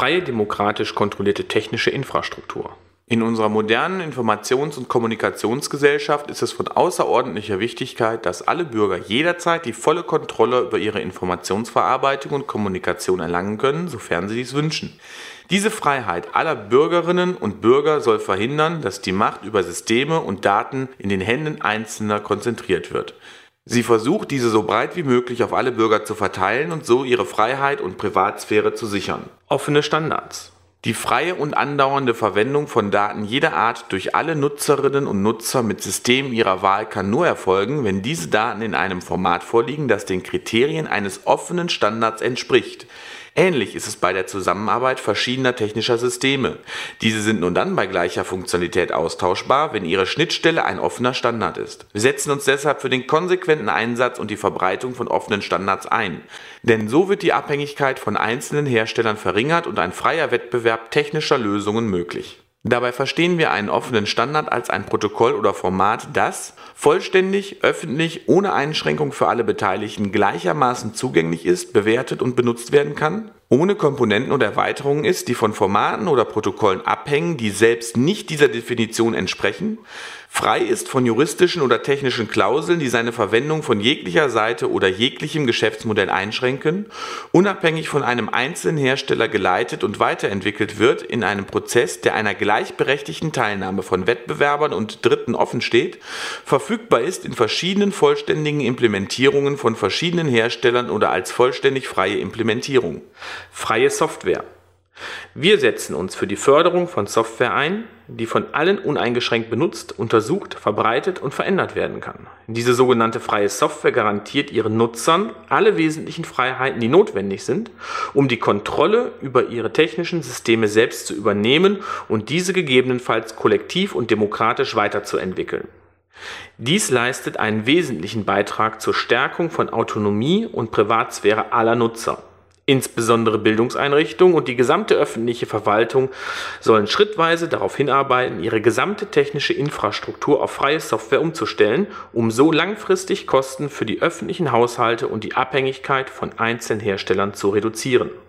freie, demokratisch kontrollierte technische Infrastruktur. In unserer modernen Informations- und Kommunikationsgesellschaft ist es von außerordentlicher Wichtigkeit, dass alle Bürger jederzeit die volle Kontrolle über ihre Informationsverarbeitung und Kommunikation erlangen können, sofern sie dies wünschen. Diese Freiheit aller Bürgerinnen und Bürger soll verhindern, dass die Macht über Systeme und Daten in den Händen Einzelner konzentriert wird. Sie versucht, diese so breit wie möglich auf alle Bürger zu verteilen und so ihre Freiheit und Privatsphäre zu sichern. Offene Standards. Die freie und andauernde Verwendung von Daten jeder Art durch alle Nutzerinnen und Nutzer mit Systemen ihrer Wahl kann nur erfolgen, wenn diese Daten in einem Format vorliegen, das den Kriterien eines offenen Standards entspricht. Ähnlich ist es bei der Zusammenarbeit verschiedener technischer Systeme. Diese sind nur dann bei gleicher Funktionalität austauschbar, wenn ihre Schnittstelle ein offener Standard ist. Wir setzen uns deshalb für den konsequenten Einsatz und die Verbreitung von offenen Standards ein. Denn so wird die Abhängigkeit von einzelnen Herstellern verringert und ein freier Wettbewerb technischer Lösungen möglich. Dabei verstehen wir einen offenen Standard als ein Protokoll oder Format, das vollständig, öffentlich, ohne Einschränkung für alle Beteiligten gleichermaßen zugänglich ist, bewertet und benutzt werden kann, ohne Komponenten oder Erweiterungen ist, die von Formaten oder Protokollen abhängen, die selbst nicht dieser Definition entsprechen, frei ist von juristischen oder technischen Klauseln, die seine Verwendung von jeglicher Seite oder jeglichem Geschäftsmodell einschränken, unabhängig von einem einzelnen Hersteller geleitet und weiterentwickelt wird in einem Prozess, der einer gleichberechtigten Teilnahme von Wettbewerbern und Dritten offen steht, verfügbar ist in verschiedenen vollständigen Implementierungen von verschiedenen Herstellern oder als vollständig freie Implementierung. Freie Software. Wir setzen uns für die Förderung von Software ein, die von allen uneingeschränkt benutzt, untersucht, verbreitet und verändert werden kann. Diese sogenannte freie Software garantiert ihren Nutzern alle wesentlichen Freiheiten, die notwendig sind, um die Kontrolle über ihre technischen Systeme selbst zu übernehmen und diese gegebenenfalls kollektiv und demokratisch weiterzuentwickeln. Dies leistet einen wesentlichen Beitrag zur Stärkung von Autonomie und Privatsphäre aller Nutzer. Insbesondere Bildungseinrichtungen und die gesamte öffentliche Verwaltung sollen schrittweise darauf hinarbeiten, ihre gesamte technische Infrastruktur auf freie Software umzustellen, um so langfristig Kosten für die öffentlichen Haushalte und die Abhängigkeit von einzelnen Herstellern zu reduzieren.